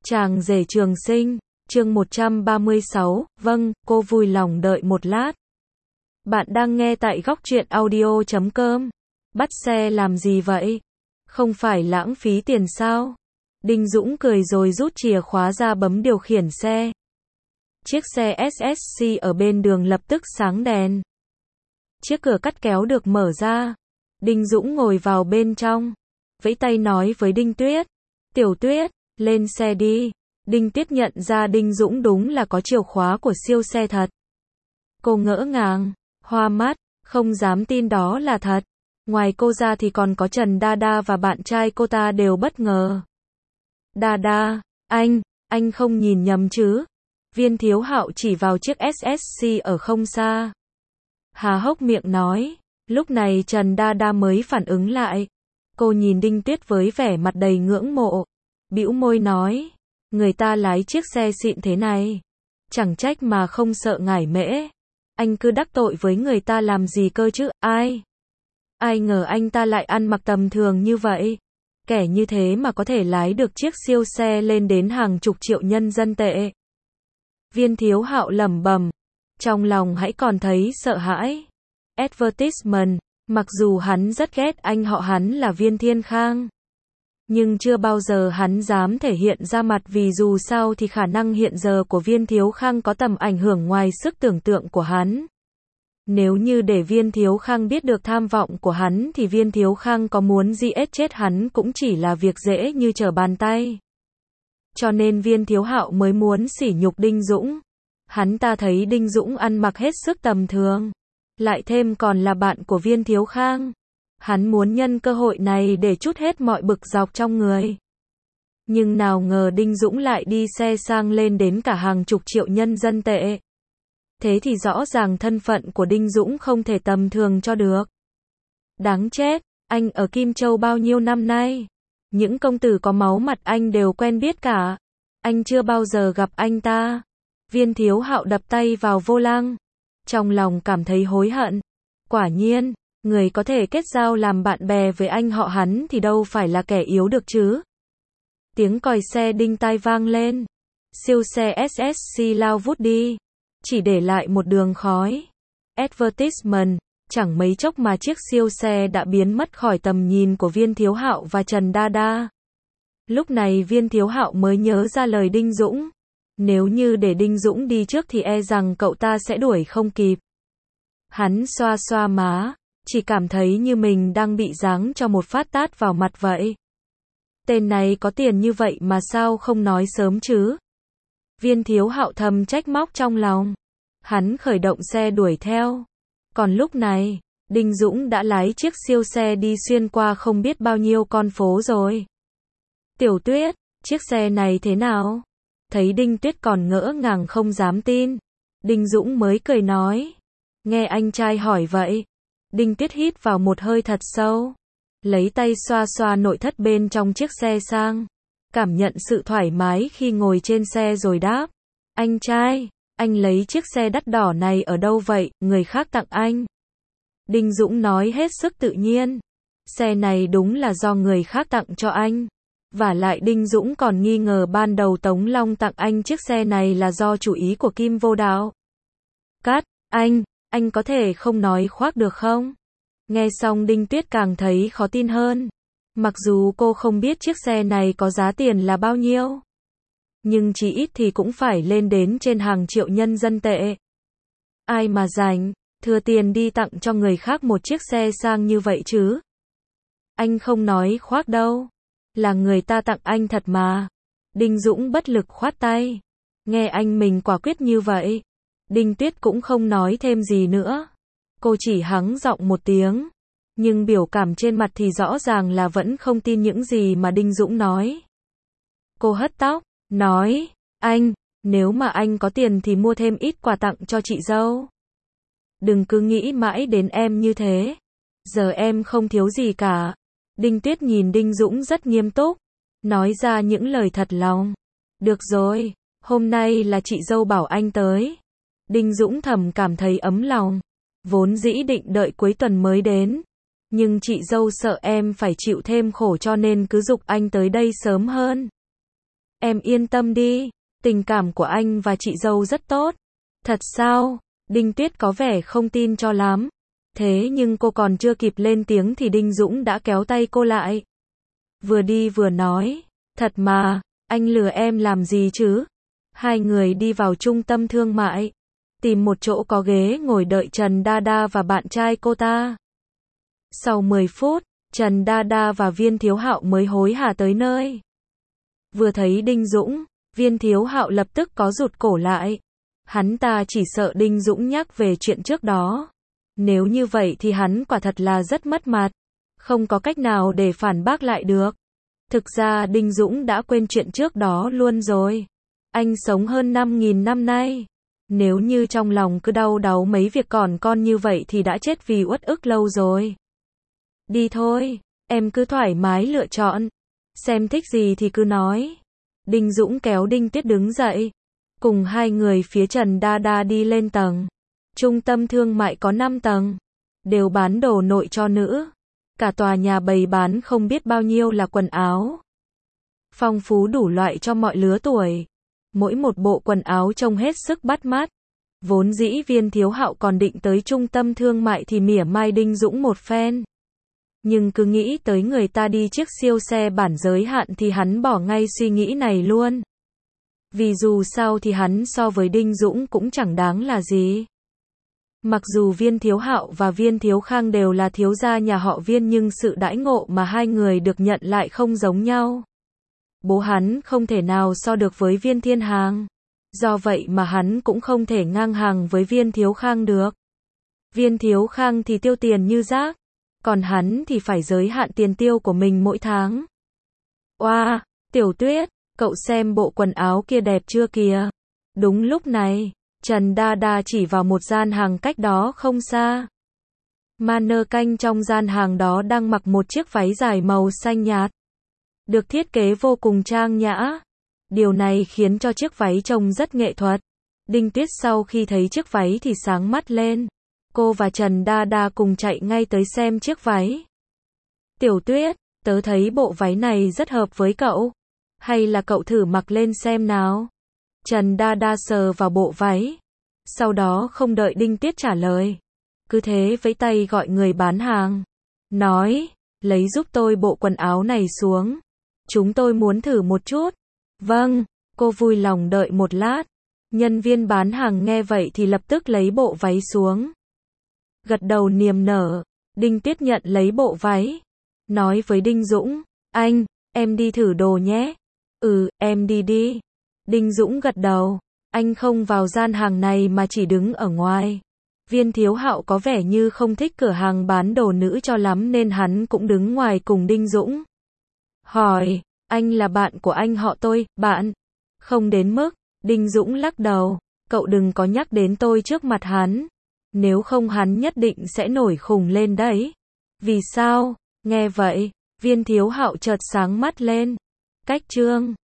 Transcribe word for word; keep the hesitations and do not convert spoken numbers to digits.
Chàng rể trường sinh, chương một trăm ba mươi sáu, vâng, cô vui lòng đợi một lát. Bạn đang nghe tại góc truyện audio chấm com. Bắt xe làm gì vậy? Không phải lãng phí tiền sao? Đinh Dũng cười rồi rút chìa khóa ra bấm điều khiển xe. Chiếc xe ét ét xê ở bên đường lập tức sáng đèn. Chiếc cửa cắt kéo được mở ra. Đinh Dũng ngồi vào bên trong. Vẫy tay nói với Đinh Tuyết. Tiểu Tuyết, lên xe đi. Đinh Tuyết nhận ra Đinh Dũng đúng là có chìa khóa của siêu xe thật. Cô ngỡ ngàng, hoa mắt, không dám tin đó là thật. Ngoài cô ra thì còn có Trần Đa Đa và bạn trai cô ta đều bất ngờ. Đa Đa, anh, anh không nhìn nhầm chứ? Viên Thiếu Hạo chỉ vào chiếc ét ét xê ở không xa. Hà hốc miệng nói. Lúc này Trần Đa Đa mới phản ứng lại. Cô nhìn Đinh Tuyết với vẻ mặt đầy ngưỡng mộ. Bĩu môi nói. Người ta lái chiếc xe xịn thế này. Chẳng trách mà không sợ ngải mễ. Anh cứ đắc tội với người ta làm gì cơ chứ, ai? Ai ngờ anh ta lại ăn mặc tầm thường như vậy. Kẻ như thế mà có thể lái được chiếc siêu xe lên đến hàng chục triệu nhân dân tệ. Viên Thiếu Hạo lẩm bẩm. Trong lòng hãy còn thấy sợ hãi. Advertisement, mặc dù hắn rất ghét anh họ hắn là Viên Thiên Khang. Nhưng chưa bao giờ hắn dám thể hiện ra mặt vì dù sao thì khả năng hiện giờ của Viên Thiếu Khang có tầm ảnh hưởng ngoài sức tưởng tượng của hắn. Nếu như để Viên Thiếu Khang biết được tham vọng của hắn thì Viên Thiếu Khang có muốn giết chết hắn cũng chỉ là việc dễ như trở bàn tay. Cho nên Viên Thiếu Hạo mới muốn sỉ nhục Đinh Dũng. Hắn ta thấy Đinh Dũng ăn mặc hết sức tầm thường. Lại thêm còn là bạn của Viên Thiếu Khang. Hắn muốn nhân cơ hội này để trút hết mọi bực dọc trong người. Nhưng nào ngờ Đinh Dũng lại đi xe sang lên đến cả hàng chục triệu nhân dân tệ. Thế thì rõ ràng thân phận của Đinh Dũng không thể tầm thường cho được. Đáng chết, anh ở Kim Châu bao nhiêu năm nay? Những công tử có máu mặt anh đều quen biết cả. Anh chưa bao giờ gặp anh ta. Viên Thiếu Hạo đập tay vào vô lăng. Trong lòng cảm thấy hối hận. Quả nhiên, người có thể kết giao làm bạn bè với anh họ hắn thì đâu phải là kẻ yếu được chứ. Tiếng còi xe đinh tai vang lên. Siêu xe ét ét xê lao vút đi. Chỉ để lại một đường khói. Advertisement, chẳng mấy chốc mà chiếc siêu xe đã biến mất khỏi tầm nhìn của Viên Thiếu Hạo và Trần Đa Đa. Lúc này Viên Thiếu Hạo mới nhớ ra lời Đinh Dũng. Nếu như để Đinh Dũng đi trước thì e rằng cậu ta sẽ đuổi không kịp. Hắn xoa xoa má, chỉ cảm thấy như mình đang bị giáng cho một phát tát vào mặt vậy. Tên này có tiền như vậy mà sao không nói sớm chứ? Viên Thiếu Hạo thầm trách móc trong lòng. Hắn khởi động xe đuổi theo. Còn lúc này, Đinh Dũng đã lái chiếc siêu xe đi xuyên qua không biết bao nhiêu con phố rồi. Tiểu Tuyết, chiếc xe này thế nào? Thấy Đinh Tuyết còn ngỡ ngàng không dám tin. Đinh Dũng mới cười nói. Nghe anh trai hỏi vậy. Đinh Tuyết hít vào một hơi thật sâu. Lấy tay xoa xoa nội thất bên trong chiếc xe sang. Cảm nhận sự thoải mái khi ngồi trên xe rồi đáp. Anh trai, anh lấy chiếc xe đắt đỏ này ở đâu vậy, người khác tặng anh. Đinh Dũng nói hết sức tự nhiên. Xe này đúng là do người khác tặng cho anh. Vả lại Đinh Dũng còn nghi ngờ ban đầu Tống Long tặng anh chiếc xe này là do chủ ý của Kim Vô Đạo. Cát, anh, anh có thể không nói khoác được không? Nghe xong Đinh Tuyết càng thấy khó tin hơn. Mặc dù cô không biết chiếc xe này có giá tiền là bao nhiêu. Nhưng chỉ ít thì cũng phải lên đến trên hàng triệu nhân dân tệ. Ai mà rảnh, thừa tiền đi tặng cho người khác một chiếc xe sang như vậy chứ? Anh không nói khoác đâu. Là người ta tặng anh thật mà. Đinh Dũng bất lực khoát tay. Nghe anh mình quả quyết như vậy. Đinh Tuyết cũng không nói thêm gì nữa. Cô chỉ hắng giọng một tiếng. Nhưng biểu cảm trên mặt thì rõ ràng là vẫn không tin những gì mà Đinh Dũng nói. Cô hất tóc, nói, anh, nếu mà anh có tiền thì mua thêm ít quà tặng cho chị dâu. Đừng cứ nghĩ mãi đến em như thế. Giờ em không thiếu gì cả. Đinh Tuyết nhìn Đinh Dũng rất nghiêm túc. Nói ra những lời thật lòng. Được rồi, hôm nay là chị dâu bảo anh tới. Đinh Dũng thầm cảm thấy ấm lòng. Vốn dĩ định đợi cuối tuần mới đến. Nhưng chị dâu sợ em phải chịu thêm khổ cho nên cứ giục anh tới đây sớm hơn. Em yên tâm đi, tình cảm của anh và chị dâu rất tốt. Thật sao? Đinh Tuyết có vẻ không tin cho lắm. Thế nhưng cô còn chưa kịp lên tiếng thì Đinh Dũng đã kéo tay cô lại. Vừa đi vừa nói, thật mà, anh lừa em làm gì chứ? Hai người đi vào trung tâm thương mại, tìm một chỗ có ghế ngồi đợi Trần Đa Đa và bạn trai cô ta. Sau mười phút, Trần Đa Đa và Viên Thiếu Hạo mới hối hả tới nơi. Vừa thấy Đinh Dũng, Viên Thiếu Hạo lập tức có rụt cổ lại. Hắn ta chỉ sợ Đinh Dũng nhắc về chuyện trước đó. Nếu như vậy thì hắn quả thật là rất mất mặt. Không có cách nào để phản bác lại được. Thực ra Đinh Dũng đã quên chuyện trước đó luôn rồi. Anh sống hơn năm nghìn năm nay. Nếu như trong lòng cứ đau đáu mấy việc còn con như vậy thì đã chết vì uất ức lâu rồi. Đi thôi, em cứ thoải mái lựa chọn. Xem thích gì thì cứ nói. Đinh Dũng kéo Đinh Tuyết đứng dậy. Cùng hai người phía Trần Đa Đa đi lên tầng. Trung tâm thương mại có năm tầng. Đều bán đồ nội cho nữ. Cả tòa nhà bày bán không biết bao nhiêu là quần áo. Phong phú đủ loại cho mọi lứa tuổi. Mỗi một bộ quần áo trông hết sức bắt mắt. Vốn dĩ Viên Thiếu Hạo còn định tới trung tâm thương mại thì mỉa mai Đinh Dũng một phen. Nhưng cứ nghĩ tới người ta đi chiếc siêu xe bản giới hạn thì hắn bỏ ngay suy nghĩ này luôn. Vì dù sao thì hắn so với Đinh Dũng cũng chẳng đáng là gì. Mặc dù Viên Thiếu Hạo và Viên Thiếu Khang đều là thiếu gia nhà họ Viên nhưng sự đãi ngộ mà hai người được nhận lại không giống nhau. Bố hắn không thể nào so được với Viên Thiên Hàng. Do vậy mà hắn cũng không thể ngang hàng với Viên Thiếu Khang được. Viên Thiếu Khang thì tiêu tiền như rác. Còn hắn thì phải giới hạn tiền tiêu của mình mỗi tháng. Oa, Tiểu Tuyết, cậu xem bộ quần áo kia đẹp chưa kìa. Đúng lúc này, Trần Đa Đa chỉ vào một gian hàng cách đó không xa. Mannequin trong gian hàng đó đang mặc một chiếc váy dài màu xanh nhạt. Được thiết kế vô cùng trang nhã. Điều này khiến cho chiếc váy trông rất nghệ thuật. Đinh Tuyết sau khi thấy chiếc váy thì sáng mắt lên. Cô và Trần Đa Đa cùng chạy ngay tới xem chiếc váy. Tiểu Tuyết, tớ thấy bộ váy này rất hợp với cậu. Hay là cậu thử mặc lên xem nào. Trần Đa Đa sờ vào bộ váy. Sau đó không đợi Đinh Tuyết trả lời. Cứ thế vẫy tay gọi người bán hàng. Nói, lấy giúp tôi bộ quần áo này xuống. Chúng tôi muốn thử một chút. Vâng, cô vui lòng đợi một lát. Nhân viên bán hàng nghe vậy thì lập tức lấy bộ váy xuống. Gật đầu niềm nở, Đinh Tuyết nhận lấy bộ váy. Nói với Đinh Dũng, anh, em đi thử đồ nhé. Ừ, em đi đi. Đinh Dũng gật đầu, anh không vào gian hàng này mà chỉ đứng ở ngoài. Viên Thiếu Hạo có vẻ như không thích cửa hàng bán đồ nữ cho lắm nên hắn cũng đứng ngoài cùng Đinh Dũng. Hỏi, anh là bạn của anh họ tôi, bạn? Không đến mức, Đinh Dũng lắc đầu, cậu đừng có nhắc đến tôi trước mặt hắn. Nếu không hắn nhất định sẽ nổi khùng lên đấy. Vì sao? Nghe vậy, Viên Thiếu Hạo chợt sáng mắt lên. Cách chương